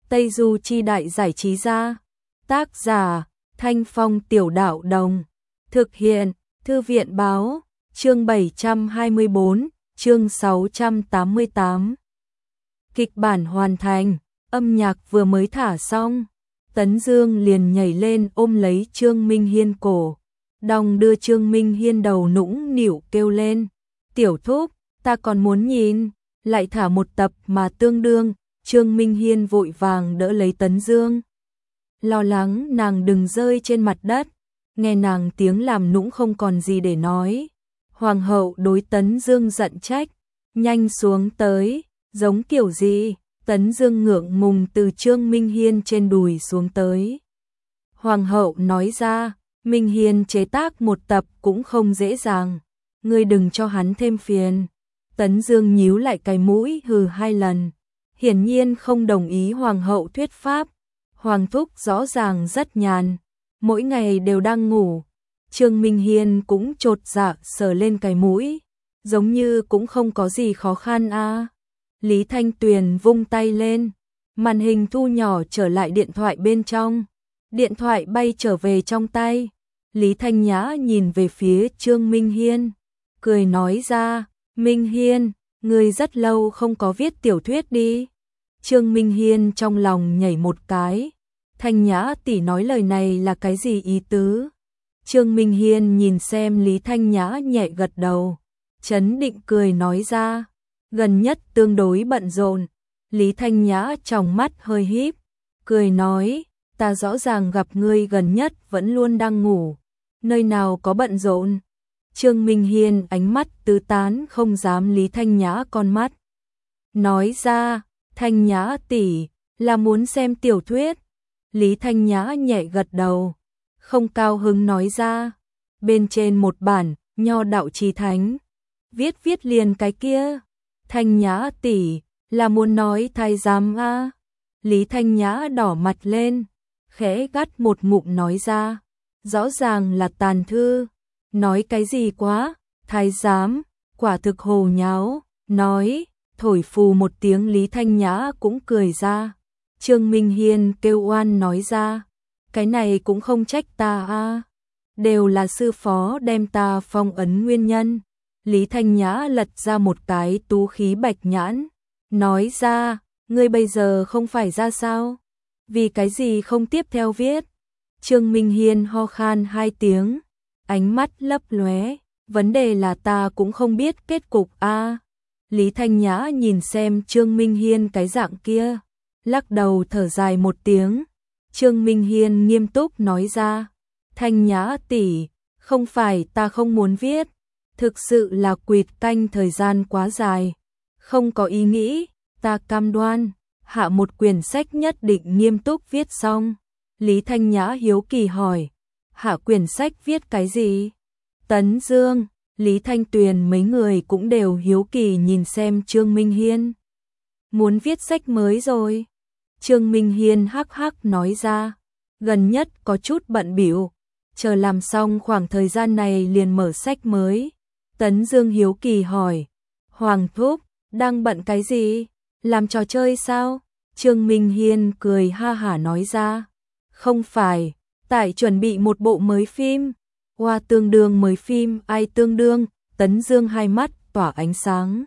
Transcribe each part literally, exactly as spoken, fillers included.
Tây Du Chi Đại Giải Trí Gia. Tác giả Thanh Phong Tiểu Đạo Đồng. Thực hiện Thư viện Báo. Chương bảy trăm hai mươi tư, chương sáu trăm tám mươi tám. Kịch bản hoàn thành, âm nhạc vừa mới thả xong, Tấn Dương liền nhảy lên ôm lấy Trương Minh Hiên cổ, đong đưa Trương Minh Hiên đầu nũng nịu kêu lên, tiểu thúc, ta còn muốn nhìn, lại thả một tập mà tương đương. Trương Minh Hiên vội vàng đỡ lấy Tấn Dương, lo lắng nàng đừng rơi trên mặt đất, nghe nàng tiếng làm nũng không còn gì để nói. Hoàng hậu đối Tấn Dương giận trách, nhanh xuống tới, giống kiểu gì? Tấn Dương ngượng ngùng từ Trương Minh Hiên trên đùi xuống tới. Hoàng hậu nói ra, Minh Hiên chế tác một tập cũng không dễ dàng, ngươi đừng cho hắn thêm phiền. Tấn Dương nhíu lại cái mũi hừ hai lần, hiển nhiên không đồng ý hoàng hậu thuyết pháp. Hoàng thúc rõ ràng rất nhàn, mỗi ngày đều đang ngủ. Trương Minh Hiên cũng chột dạ sờ lên cái mũi, giống như cũng không có gì khó khăn a. À. Lý Thanh Tuyền vung tay lên, màn hình thu nhỏ trở lại điện thoại bên trong, điện thoại bay trở về trong tay. Lý Thanh Nhã nhìn về phía Trương Minh Hiên, cười nói ra, Minh Hiên, ngươi rất lâu không có viết tiểu thuyết đi. Trương Minh Hiên trong lòng nhảy một cái, Thanh Nhã tỷ nói lời này là cái gì ý tứ? Trương Minh Hiên nhìn xem Lý Thanh Nhã nhẹ gật đầu, trấn định cười nói ra, gần nhất tương đối bận rộn. Lý Thanh Nhã trong mắt hơi híp, cười nói, ta rõ ràng gặp ngươi gần nhất vẫn luôn đang ngủ, nơi nào có bận rộn. Trương Minh Hiên ánh mắt tứ tán không dám Lý Thanh Nhã con mắt, nói ra, Thanh Nhã tỷ là muốn xem tiểu thuyết. Lý Thanh Nhã nhẹ gật đầu, không cao hứng nói ra, bên trên một bản Nho Đạo Chí Thánh, viết viết liền cái kia. Thanh Nhã tỷ là muốn nói thái giám a? Lý Thanh Nhã đỏ mặt lên, khẽ gắt một ngụm nói ra, rõ ràng là tàn thư, nói cái gì quá, thái giám, quả thực hồ nháo, nói, thổi phù một tiếng. Lý Thanh Nhã cũng cười ra. Trương Minh Hiên kêu oan nói ra, cái này cũng không trách ta a, đều là sư phó đem ta phong ấn nguyên nhân. Lý Thanh Nhã lật ra một cái tú khí bạch nhãn, nói ra, ngươi bây giờ không phải ra sao? Vì cái gì không tiếp theo viết? Trương Minh Hiên ho khan hai tiếng, ánh mắt lấp lóe, vấn đề là ta cũng không biết kết cục a. Lý Thanh Nhã nhìn xem Trương Minh Hiên cái dạng kia, lắc đầu thở dài một tiếng. Trương Minh Hiên nghiêm túc nói ra, Thanh Nhã tỷ, không phải ta không muốn viết, thực sự là quỵt canh thời gian quá dài, không có ý nghĩ, ta cam đoan, hạ một quyển sách nhất định nghiêm túc viết xong. Lý Thanh Nhã hiếu kỳ hỏi, hạ quyển sách viết cái gì? Tấn Dương, Lý Thanh Tuyền mấy người cũng đều hiếu kỳ nhìn xem Trương Minh Hiên. Muốn viết sách mới rồi. Trương Minh Hiên hắc hắc nói ra, gần nhất có chút bận bịu, chờ làm xong khoảng thời gian này liền mở sách mới. Tấn Dương hiếu kỳ hỏi, Hoàng thúc, đang bận cái gì? Làm trò chơi sao? Trương Minh Hiên cười ha hả nói ra, không phải, tại chuẩn bị một bộ mới phim. Hoa tương đương mới phim, ai tương đương? Tấn Dương hai mắt tỏa ánh sáng.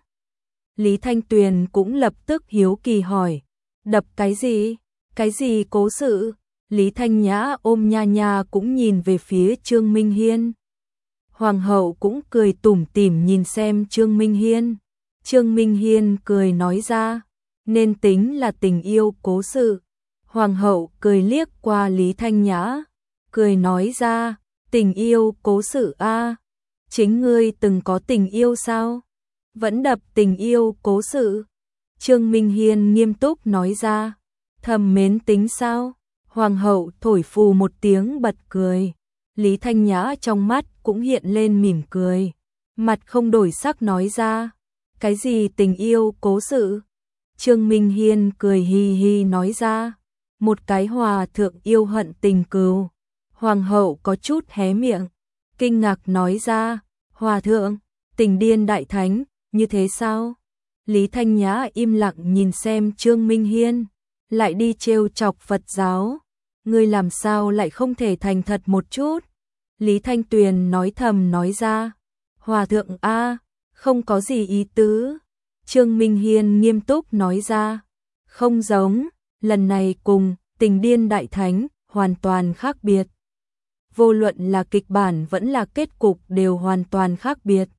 Lý Thanh Tuyền cũng lập tức hiếu kỳ hỏi, đập cái gì? Cái gì cố sự? Lý Thanh Nhã ôm nha nha cũng nhìn về phía Trương Minh Hiên. Hoàng hậu cũng cười tủm tỉm nhìn xem Trương Minh Hiên. Trương Minh Hiên cười nói ra, nên tính là tình yêu cố sự. Hoàng hậu cười liếc qua Lý Thanh Nhã, cười nói ra, tình yêu cố sự a, chính ngươi từng có tình yêu sao? Vẫn đập tình yêu cố sự. Trương Minh Hiên nghiêm túc nói ra, thầm mến tính sao? Hoàng hậu thổi phù một tiếng bật cười. Lý Thanh Nhã trong mắt cũng hiện lên mỉm cười, mặt không đổi sắc nói ra, cái gì tình yêu cố sự? Trương Minh Hiên cười hi hi nói ra, một cái hòa thượng yêu hận tình cừu. Hoàng hậu có chút hé miệng, kinh ngạc nói ra, hòa thượng, tình điên đại thánh, như thế sao? Lý Thanh Nhã im lặng nhìn xem Trương Minh Hiên, lại đi trêu chọc Phật giáo. Ngươi làm sao lại không thể thành thật một chút? Lý Thanh Tuyền nói thầm nói ra. Hòa thượng a, không có gì ý tứ. Trương Minh Hiên nghiêm túc nói ra. Không giống, lần này cùng Tình Điên Đại Thánh hoàn toàn khác biệt. Vô luận là kịch bản vẫn là kết cục đều hoàn toàn khác biệt.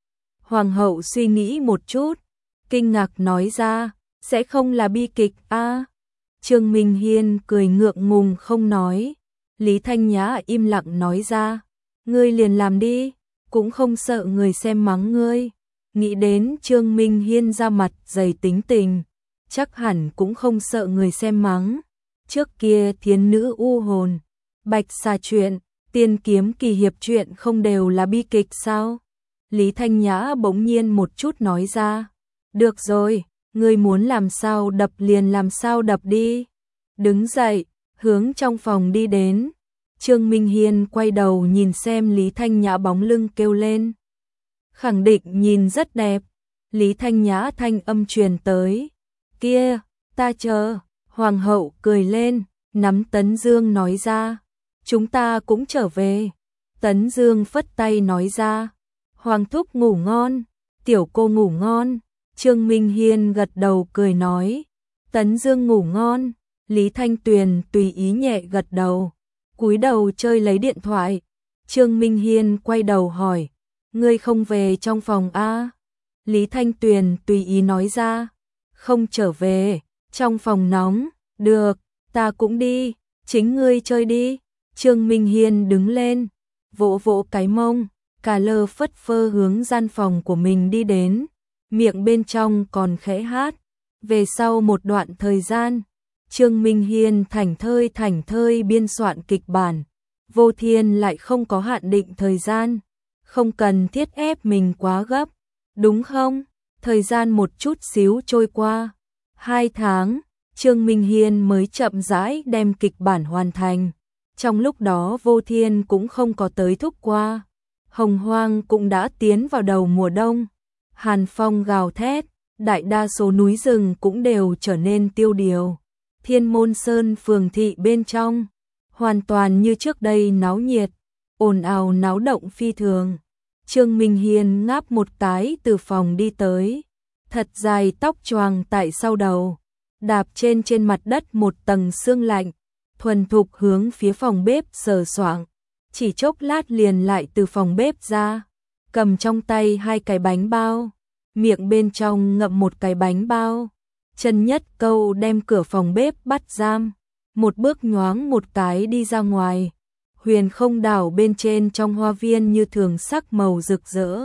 Hoàng hậu suy nghĩ một chút, kinh ngạc nói ra, sẽ không là bi kịch a? Trương Minh Hiên cười ngượng ngùng không nói. Lý Thanh Nhã im lặng nói ra, ngươi liền làm đi, cũng không sợ người xem mắng ngươi. Nghĩ đến Trương Minh Hiên ra mặt dày tính tình, chắc hẳn cũng không sợ người xem mắng. Trước kia Thiến Nữ U Hồn, Bạch Xà chuyện, Tiên Kiếm Kỳ Hiệp chuyện không đều là bi kịch sao? Lý Thanh Nhã bỗng nhiên một chút nói ra, được rồi, ngươi muốn làm sao đập liền làm sao đập đi. Đứng dậy, hướng trong phòng đi đến. Trương Minh Hiên quay đầu nhìn xem Lý Thanh Nhã bóng lưng kêu lên. Khẳng định nhìn rất đẹp. Lý Thanh Nhã thanh âm truyền tới. Kia, ta chờ. Hoàng hậu cười lên, nắm Tấn Dương nói ra. Chúng ta cũng trở về. Tấn Dương phất tay nói ra. Hoàng thúc ngủ ngon, tiểu cô ngủ ngon. Trương Minh Hiên gật đầu cười nói. Tấn Dương ngủ ngon. Lý Thanh Tuyền tùy ý nhẹ gật đầu, cúi đầu chơi lấy điện thoại. Trương Minh Hiên quay đầu hỏi, ngươi không về trong phòng a? Lý Thanh Tuyền tùy ý nói ra, không trở về, trong phòng nóng. Được, ta cũng đi, chính ngươi chơi đi. Trương Minh Hiên đứng lên, vỗ vỗ cái mông, cà lơ phất phơ hướng gian phòng của mình đi đến, miệng bên trong còn khẽ hát. Về sau một đoạn thời gian, Trương Minh Hiên thảnh thơi thảnh thơi biên soạn kịch bản. Vô Thiên lại không có hạn định thời gian, không cần thiết ép mình quá gấp, đúng không? Thời gian một chút xíu trôi qua, hai tháng, Trương Minh Hiên mới chậm rãi đem kịch bản hoàn thành. Trong lúc đó Vô Thiên cũng không có tới thúc qua. Hồng Hoang cũng đã tiến vào đầu mùa đông, hàn phong gào thét, đại đa số núi rừng cũng đều trở nên tiêu điều. Thiên Môn Sơn phường thị bên trong, hoàn toàn như trước đây náo nhiệt, ồn ào náo động phi thường. Trương Minh Hiên ngáp một cái từ phòng đi tới, thật dài tóc choàng tại sau đầu, đạp trên trên mặt đất một tầng sương lạnh, thuần thục hướng phía phòng bếp sờ soạng. Chỉ chốc lát liền lại từ phòng bếp ra, cầm trong tay hai cái bánh bao, miệng bên trong ngậm một cái bánh bao. Trần Nhất Câu đem cửa phòng bếp bắt giam, một bước nhoáng một cái đi ra ngoài. Huyền Không đảo bên trên trong hoa viên như thường sắc màu rực rỡ,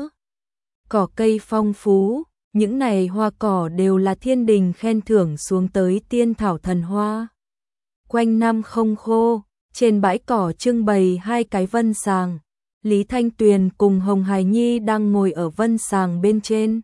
cỏ cây phong phú, những này hoa cỏ đều là thiên đình khen thưởng xuống tới tiên thảo thần hoa. Quanh năm không khô, trên bãi cỏ trưng bày hai cái vân sàng. Lý Thanh Tuyền cùng Hồng Hải Nhi đang ngồi ở vân sàng bên trên,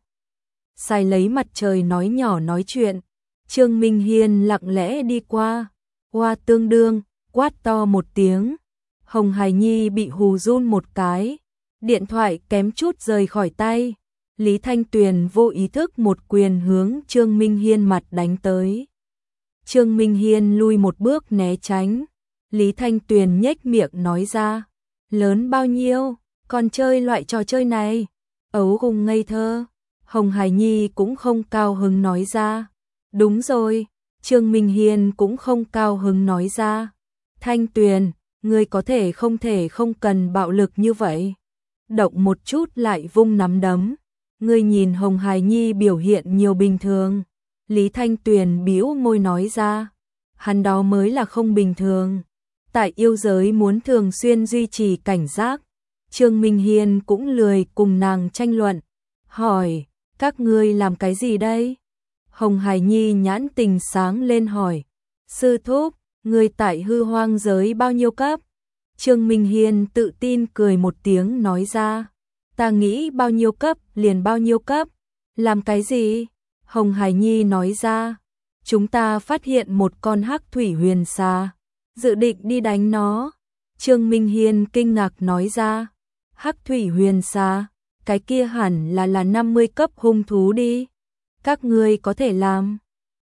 xài lấy mặt trời nói nhỏ nói chuyện. Trương Minh Hiên lặng lẽ đi qua, hoa tương đương, quát to một tiếng. Hồng Hải Nhi bị hù run một cái, điện thoại kém chút rời khỏi tay. Lý Thanh Tuyền vô ý thức một quyền hướng Trương Minh Hiên mặt đánh tới. Trương Minh Hiên lui một bước né tránh. Lý Thanh Tuyền nhếch miệng nói ra, lớn bao nhiêu, còn chơi loại trò chơi này, ấu cùng ngây thơ. Hồng Hải Nhi cũng không cao hứng nói ra, đúng rồi. Trương Minh Hiên cũng không cao hứng nói ra, Thanh Tuyền, ngươi có thể không thể không cần bạo lực như vậy. Động một chút lại vung nắm đấm, ngươi nhìn Hồng Hải Nhi biểu hiện nhiều bình thường. Lý Thanh Tuyền bĩu môi nói ra, hắn đó mới là không bình thường. Tại yêu giới muốn thường xuyên duy trì cảnh giác. Trương Minh Hiên cũng lười cùng nàng tranh luận, hỏi, các ngươi làm cái gì đây? Hồng Hải Nhi nhãn tình sáng lên hỏi, sư thúc, ngươi tại hư hoang giới bao nhiêu cấp? Trương Minh Hiên tự tin cười một tiếng nói ra, ta nghĩ bao nhiêu cấp liền bao nhiêu cấp. Làm cái gì? Hồng Hải Nhi nói ra, chúng ta phát hiện một con hắc thủy huyền xà, dự định đi đánh nó. Trương Minh Hiên kinh ngạc nói ra, hắc thủy huyền xà, cái kia hẳn là là năm mươi cấp hung thú đi. Các ngươi có thể làm.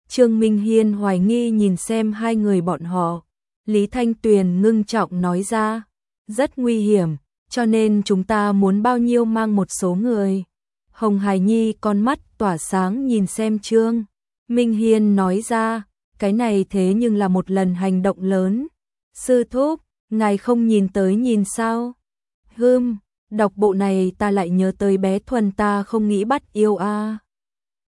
Trương Minh Hiên hoài nghi nhìn xem hai người bọn họ. Lý Thanh Tuyền ngưng trọng nói ra, rất nguy hiểm, cho nên chúng ta muốn bao nhiêu mang một số người. Hồng Hải Nhi con mắt tỏa sáng nhìn xem Trương Minh Hiên nói ra, cái này thế nhưng là một lần hành động lớn. Sư thúc, ngài không nhìn tới nhìn sao? Hừm, đọc bộ này ta lại nhớ tới bé Thuần ta không nghĩ bắt yêu a.